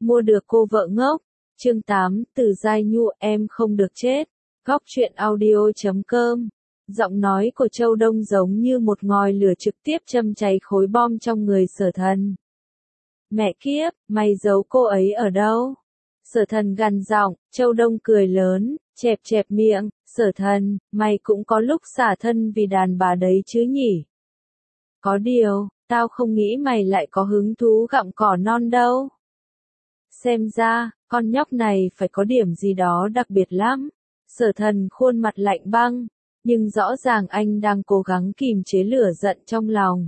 Mua được cô vợ ngốc. Chương 8, Từ Giai Nhu, em không được chết. Góc truyện audio.com. Giọng nói của Châu Đông giống như một ngòi lửa trực tiếp châm cháy khối bom trong người Sở Thần. Mẹ kiếp, mày giấu cô ấy ở đâu? Sở Thần gằn giọng. Châu Đông cười lớn, chẹp chẹp miệng. Sở Thần, mày cũng có lúc xả thân vì đàn bà đấy chứ nhỉ? Có điều, tao không nghĩ mày lại có hứng thú gặm cỏ non đâu. Xem ra, con nhóc này phải có điểm gì đó đặc biệt lắm. Sở Thần khuôn mặt lạnh băng, nhưng rõ ràng anh đang cố gắng kìm chế lửa giận trong lòng.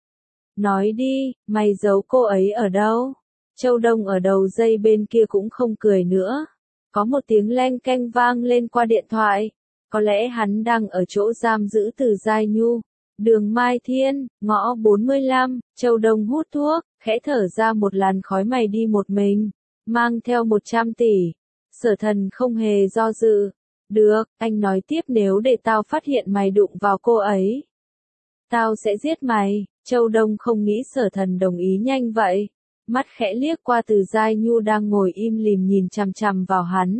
Nói đi, mày giấu cô ấy ở đâu? Châu Đông ở đầu dây bên kia cũng không cười nữa. Có một tiếng leng keng vang lên qua điện thoại. Có lẽ hắn đang ở chỗ giam giữ Từ Giai Nhu. Đường Mai Thiên, ngõ 45, Châu Đông hút thuốc, khẽ thở ra một làn khói. Mày đi một mình, mang theo 100 tỷ. Sở Thần không hề do dự. Được, anh nói tiếp, nếu để tao phát hiện mày đụng vào cô ấy, tao sẽ giết mày. Châu Đông không nghĩ Sở Thần đồng ý nhanh vậy. Mắt khẽ liếc qua Từ Giai Nhu đang ngồi im lìm nhìn chằm chằm vào hắn.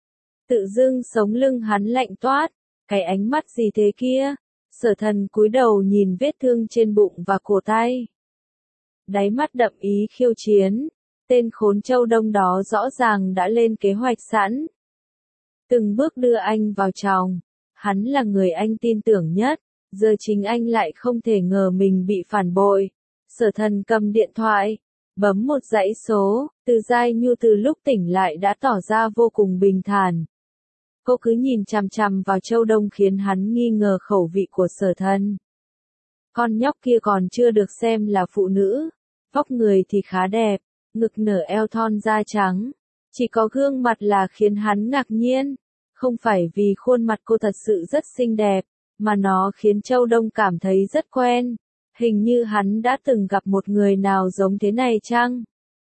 Tự dưng sống lưng hắn lạnh toát. Cái ánh mắt gì thế kia? Sở Thần cúi đầu nhìn vết thương trên bụng và cổ tay. Đáy mắt đậm ý khiêu chiến. Tên khốn Châu Đông đó rõ ràng đã lên kế hoạch sẵn. Từng bước đưa anh vào chòng. Hắn là người anh tin tưởng nhất. Giờ chính anh lại không thể ngờ mình bị phản bội. Sở Thần cầm điện thoại, bấm một dãy số. Từ Giai Nhu từ lúc tỉnh lại đã tỏ ra vô cùng bình thản. Cô cứ nhìn chằm chằm vào Châu Đông khiến hắn nghi ngờ khẩu vị của Sở Thần. Con nhóc kia còn chưa được xem là phụ nữ. Vóc người thì khá đẹp, ngực nở eo thon da trắng. Chỉ có gương mặt là khiến hắn ngạc nhiên. Không phải vì khuôn mặt cô thật sự rất xinh đẹp, mà nó khiến Châu Đông cảm thấy rất quen. Hình như hắn đã từng gặp một người nào giống thế này chăng?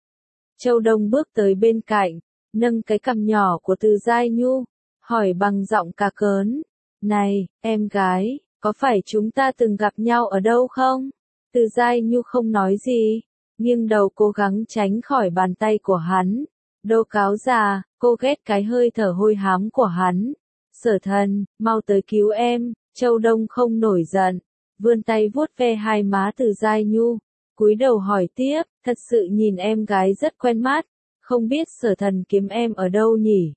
Châu Đông bước tới bên cạnh, nâng cái cằm nhỏ của Từ Giai Nhu, hỏi bằng giọng cà cớn. Này, em gái, có phải chúng ta từng gặp nhau ở đâu không? Từ Giai Nhu không nói gì, nghiêng đầu cố gắng tránh khỏi bàn tay của hắn. Đồ cáo già, cô ghét cái hơi thở hôi hám của hắn. Sở Thần, mau tới cứu em. Châu Đông không nổi giận, vươn tay vuốt ve hai má Từ Giai Nhu, cúi đầu hỏi tiếp, thật sự nhìn em gái rất quen mắt, không biết Sở Thần kiếm em ở đâu nhỉ?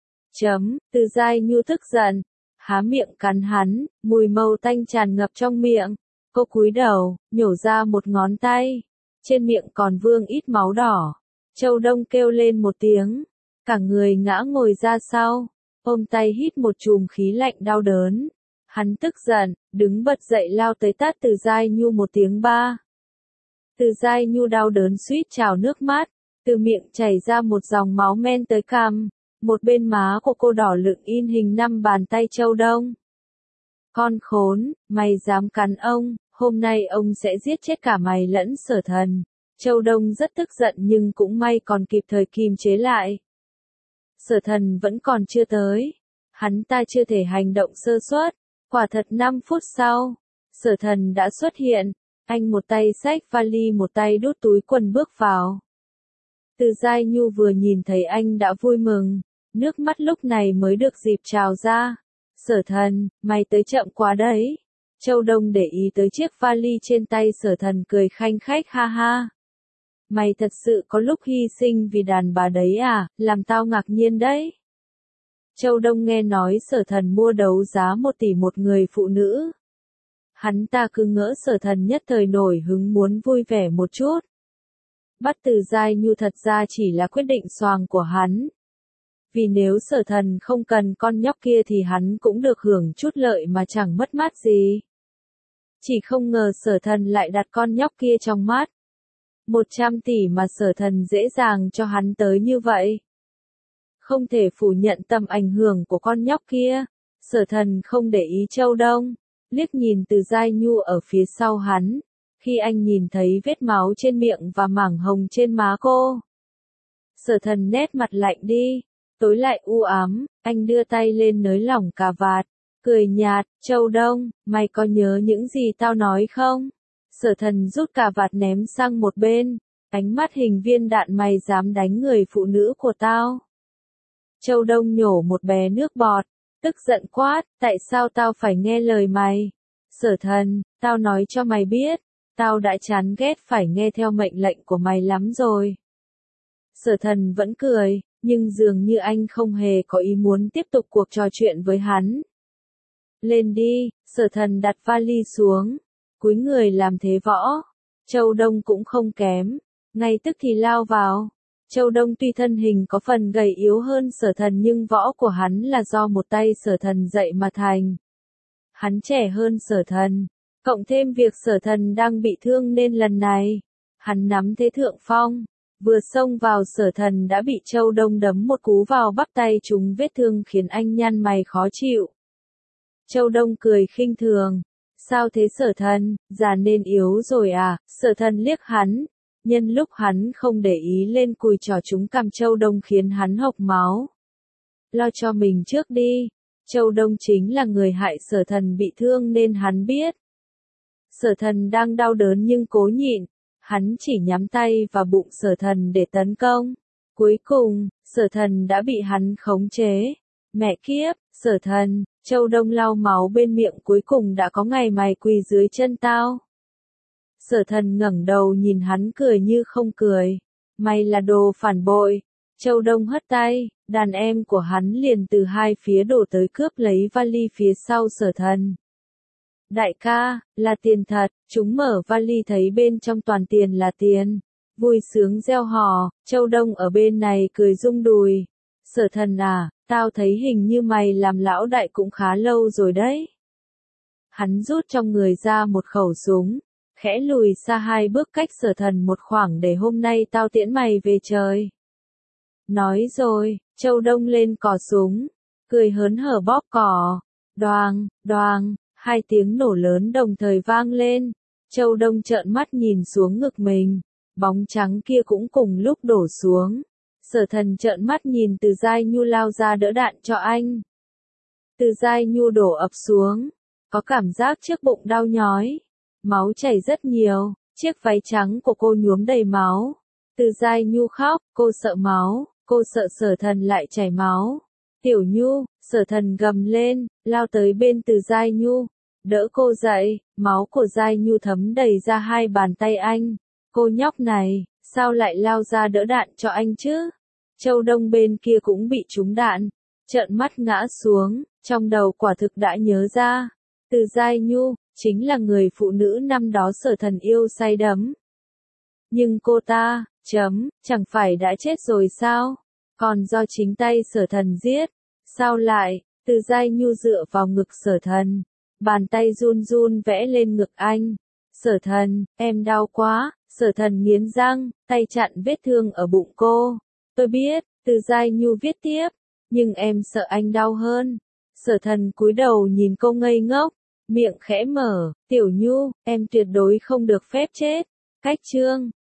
Từ Giai Nhu tức giận, há miệng cắn hắn, mùi màu tanh tràn ngập trong miệng. Cô cúi đầu, nhổ ra một ngón tay, trên miệng còn vương ít máu đỏ. Châu Đông kêu lên một tiếng, cả người ngã ngồi ra sau, ôm tay hít một chùm khí lạnh đau đớn. Hắn tức giận, đứng bật dậy lao tới tát Từ Giai Nhu một tiếng ba. Từ Giai Nhu đau đớn suýt trào nước mắt, từ miệng chảy ra một dòng máu men tới cằm, một bên má của cô đỏ lựng in hình 5 bàn tay Châu Đông. Con khốn, mày dám cắn ông, hôm nay ông sẽ giết chết cả mày lẫn Sở Thần. Châu Đông rất tức giận nhưng cũng may còn kịp thời kìm chế lại. Sở Thần vẫn còn chưa tới, hắn ta chưa thể hành động sơ suất. Quả thật 5 phút sau, Sở Thần đã xuất hiện, anh một tay xách vali một tay đút túi quần bước vào. Từ Giai Nhu vừa nhìn thấy anh đã vui mừng, nước mắt lúc này mới được dịp trào ra. Sở Thần, mày tới chậm quá đấy. Châu Đông để ý tới chiếc vali trên tay Sở Thần cười khanh khách ha ha. Mày thật sự có lúc hy sinh vì đàn bà đấy à, làm tao ngạc nhiên đấy. Châu Đông nghe nói Sở Thần mua đấu giá 1 tỷ một người phụ nữ. Hắn ta cứ ngỡ Sở Thần nhất thời nổi hứng muốn vui vẻ một chút. Bắt Từ Giai Nhu thật ra chỉ là quyết định xoàng của hắn. Vì nếu Sở Thần không cần con nhóc kia thì hắn cũng được hưởng chút lợi mà chẳng mất mát gì. Chỉ không ngờ Sở Thần lại đặt con nhóc kia trong mắt. 100 tỷ mà Sở Thần dễ dàng cho hắn tới như vậy. Không thể phủ nhận tầm ảnh hưởng của con nhóc kia. Sở Thần không để ý Châu Đông, liếc nhìn Từ Giai Nhu ở phía sau hắn. Khi anh nhìn thấy vết máu trên miệng và mảng hồng trên má cô, Sở Thần nét mặt lạnh đi, tối lại u ám. Anh đưa tay lên nới lỏng cà vạt, cười nhạt. Châu Đông, mày có nhớ những gì tao nói không? Sở Thần rút cà vạt ném sang một bên, Ánh mắt hình viên đạn, mày dám đánh người phụ nữ của tao. Châu Đông nhổ một bé nước bọt, tức giận quát, tại sao tao phải nghe lời mày? Sở Thần, tao nói cho mày biết, tao đã chán ghét phải nghe theo mệnh lệnh của mày lắm rồi. Sở Thần vẫn cười, nhưng dường như anh không hề có ý muốn tiếp tục cuộc trò chuyện với hắn. Lên đi, Sở Thần đặt vali xuống, cúi người làm thế võ. Châu Đông cũng không kém, ngay tức thì lao vào. Châu Đông tuy thân hình có phần gầy yếu hơn Sở Thần nhưng võ của hắn là do một tay Sở Thần dạy mà thành. Hắn trẻ hơn Sở Thần, cộng thêm việc Sở Thần đang bị thương nên lần này, hắn nắm thế thượng phong, vừa xông vào Sở Thần đã bị Châu Đông đấm một cú vào bắp tay trúng vết thương khiến anh nhăn mày khó chịu. Châu Đông cười khinh thường, sao thế Sở Thần, già nên yếu rồi à? Sở Thần liếc hắn, nhân lúc hắn không để ý lên cùi trỏ trúng cằm Châu Đông khiến hắn hộc máu. Lo cho mình trước đi, Châu Đông chính là người hại Sở Thần bị thương nên hắn biết. Sở Thần đang đau đớn nhưng cố nhịn, hắn chỉ nhắm tay vào bụng Sở Thần để tấn công. Cuối cùng, Sở Thần đã bị hắn khống chế. Mẹ kiếp, Sở Thần, Châu Đông lau máu bên miệng, cuối cùng đã có ngày mày quỳ dưới chân tao. Sở Thần ngẩng đầu nhìn hắn cười như không cười. Mày là đồ phản bội. Châu Đông hất tay, đàn em của hắn liền từ hai phía đổ tới cướp lấy vali phía sau Sở Thần. Đại ca, là tiền thật, chúng mở vali thấy bên trong toàn tiền là tiền. Vui sướng reo hò, Châu Đông ở bên này cười rung đùi. Sở Thần à, tao thấy hình như mày làm lão đại cũng khá lâu rồi đấy. Hắn rút trong người ra một khẩu súng, khẽ lùi xa hai bước cách Sở Thần một khoảng để hôm nay tao tiễn mày về trời. Nói rồi, Châu Đông lên cò súng, cười hớn hở bóp cò. Đoàng, đoàng, hai tiếng nổ lớn đồng thời vang lên. Châu Đông trợn mắt nhìn xuống ngực mình, bóng trắng kia cũng cùng lúc đổ xuống. Sở Thần trợn mắt nhìn Từ Giai Nhu lao ra đỡ đạn cho anh. Từ Giai Nhu đổ ập xuống, có cảm giác trước bụng đau nhói, máu chảy rất nhiều, chiếc váy trắng của cô nhuốm đầy máu. Từ Giai Nhu khóc, cô sợ máu, cô sợ Sở Thần lại chảy máu. Tiểu Nhu, Sở Thần gầm lên, lao tới bên Từ Giai Nhu, đỡ cô dậy, máu của Giai Nhu thấm đầy ra hai bàn tay anh. Cô nhóc này, sao lại lao ra đỡ đạn cho anh chứ? Châu Đông bên kia cũng bị trúng đạn, trợn mắt ngã xuống, trong đầu quả thực đã nhớ ra. Từ Giai Nhu, chính là người phụ nữ năm đó Sở Thần yêu say đắm. Nhưng cô ta, chẳng phải đã chết rồi sao? Còn do chính tay Sở Thần giết. Sao lại? Từ Giai Nhu dựa vào ngực Sở Thần, bàn tay run run vẽ lên ngực anh. Sở Thần, em đau quá. Sở Thần nghiến răng, tay chặn vết thương ở bụng cô. Tôi biết, Từ Giai Nhu viết tiếp, nhưng em sợ anh đau hơn. Sở Thần cúi đầu nhìn cô ngây ngốc, miệng khẽ mở, Tiểu Nhu, em tuyệt đối không được phép chết. Cách chương